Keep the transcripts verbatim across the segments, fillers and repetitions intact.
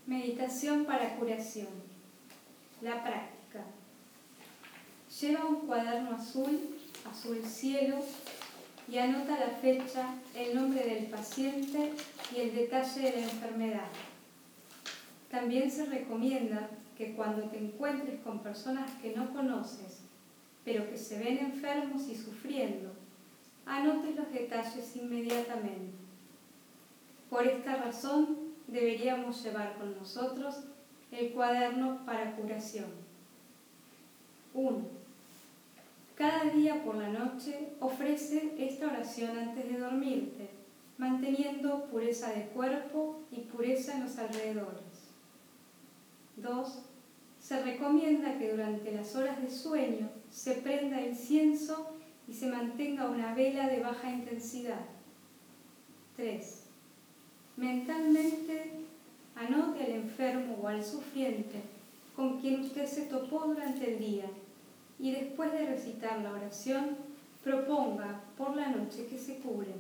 Meditación para curación. La práctica. Lleva un cuaderno azul, azul cielo, y anota la fecha, el nombre del paciente y el detalle de la enfermedad. También se recomienda que cuando te encuentres con personas que no conoces, pero que se ven enfermos y sufriendo, anotes los detalles inmediatamente. Por esta razón, deberíamos llevar con nosotros el cuaderno para curación. uno. Cada día por la noche ofrece esta oración antes de dormirte, manteniendo pureza de cuerpo y pureza en los alrededores. dos. Se recomienda que durante las horas de sueño se prenda incienso y se mantenga una vela de baja intensidad. tres. Mentalmente anote al enfermo o al sufriente con quien usted se topó durante el día y después de recitar la oración proponga por la noche que se curen.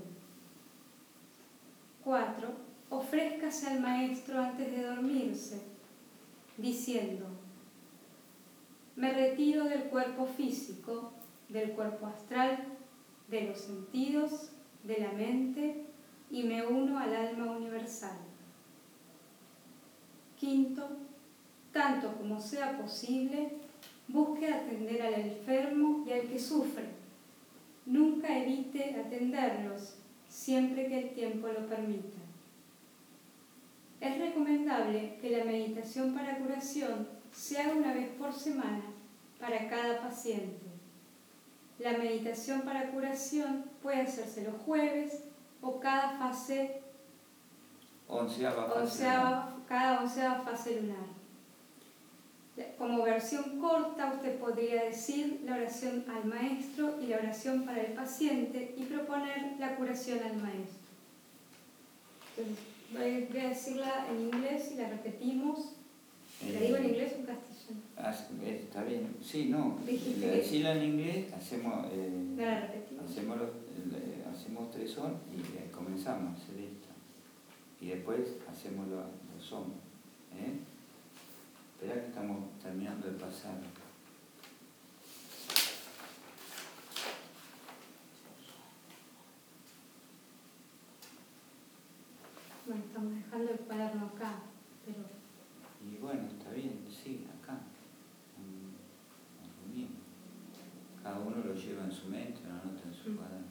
cuatro. Ofrézcase al maestro antes de dormirse, diciendo: me retiro del cuerpo físico, del cuerpo astral, de los sentidos, de la mente y me uno al alma universal. Quinto, tanto como sea posible, busque atender al enfermo y al que sufre. Nunca evite atenderlos, siempre que el tiempo lo permita. Es recomendable que la meditación para curación se haga una vez por semana para cada paciente. La meditación para curación puede hacerse los jueves o cada fase, onceava fase onceava, cada onceava fase lunar. Como versión corta, usted podría decir la oración al maestro y la oración para el paciente y proponer la curación al maestro. Entonces, voy a decirla en inglés y la repetimos. ¿La digo en inglés o en castellano? Ah, está bien. Sí, no. Dijiste La que- decirla en inglés, hacemos, eh, ¿No la repetimos? hacemos, los, eh, hacemos tres son y eh, comenzamos a hacer esta. Y después hacemos los, los son. ¿eh? Espera que estamos terminando de pasar. Bueno, estamos dejando el cuaderno acá, pero... Y bueno, está bien, sí, acá. Mm, muy bien. Cada uno lo lleva en su mente, lo anota en su Mm. cuaderno.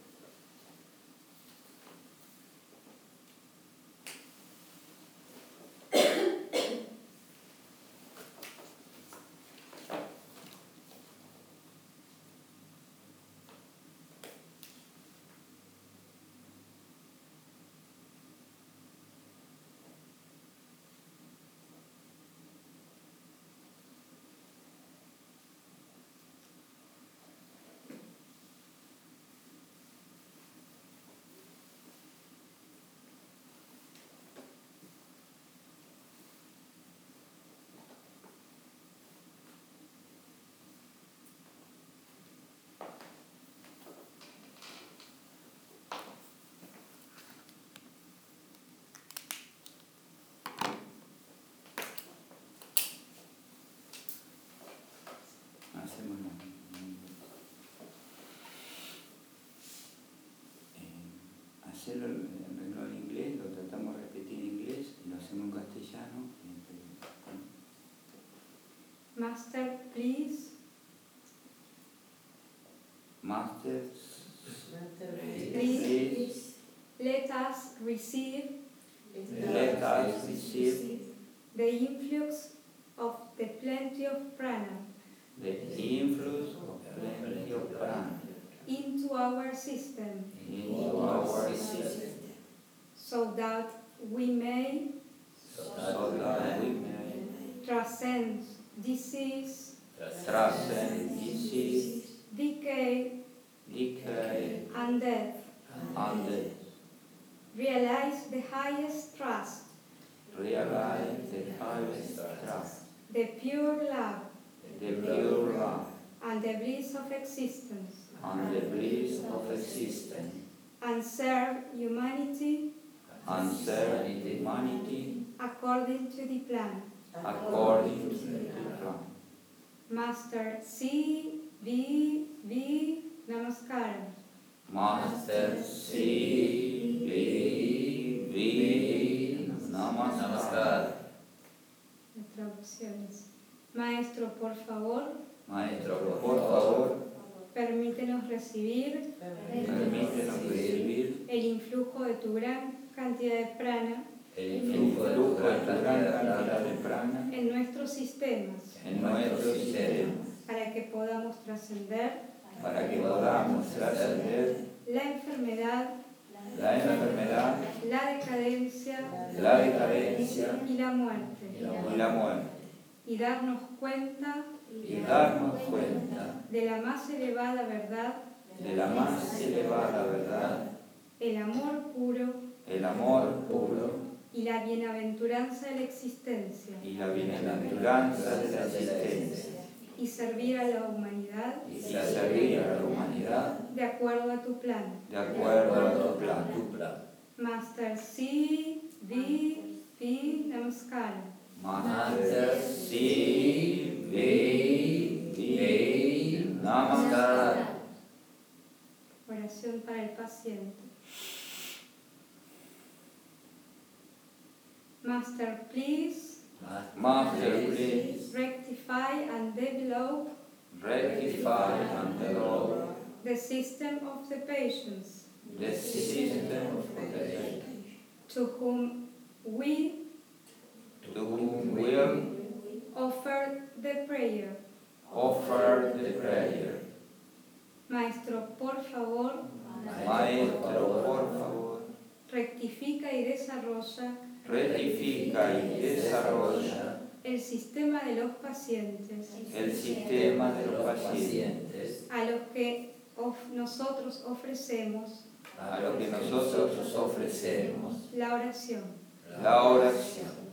Hacemos la, eh, hacerlo en renglón en inglés, lo tratamos de repetir en inglés y lo hacemos en castellano. Master, please. Master, Please. Let us receive let us receive the influx of the plenty of prana the influence of plenty of prana into our system, into our system, so that we may so that we may transcend disease, transcend disease, decay, decay, and death. and death. Realize the highest trust, Realize the highest trust, the pure love, the pure love, and the bliss of existence, and the bliss of existence, and serve humanity and serve humanity according to the plan. according to the plan. Master C, V, V, Namaskaram. Master C, V, V, Namaskar. Las traducciones. Maestro, por favor, Maestro, por favor, permítenos recibir permítenos recibir el influjo de tu gran cantidad de prana el influjo de tu gran cantidad de prana en nuestros sistemas en nuestro sistema, para que podamos trascender para que podamos trascender la enfermedad, la enfermedad, la decadencia la decadencia y la muerte, y la muerte, y darnos cuenta y darnos cuenta de la más elevada verdad, de la más elevada verdad, el amor puro el amor puro y la bienaventuranza de la existencia, y la bienaventuranza de la existencia, y servir a la humanidad y servir a la humanidad de acuerdo a tu plan. de acuerdo a tu plan. Master C, V, V, Namaskaram. Master C, V, V, Namaskar. Oración para el paciente. Master, please Master, please rectify and develop rectify and develop the system of the patients the system of protection to whom we to whom will offer the prayer. offer the prayer. Maestro, por favor, Maestro, por favor, rectifica y desarrolla rectifica y desarrolla el sistema de los pacientes el sistema de los pacientes a los que of- nosotros ofrecemos a lo que nosotros ofrecemos la oración. la oración.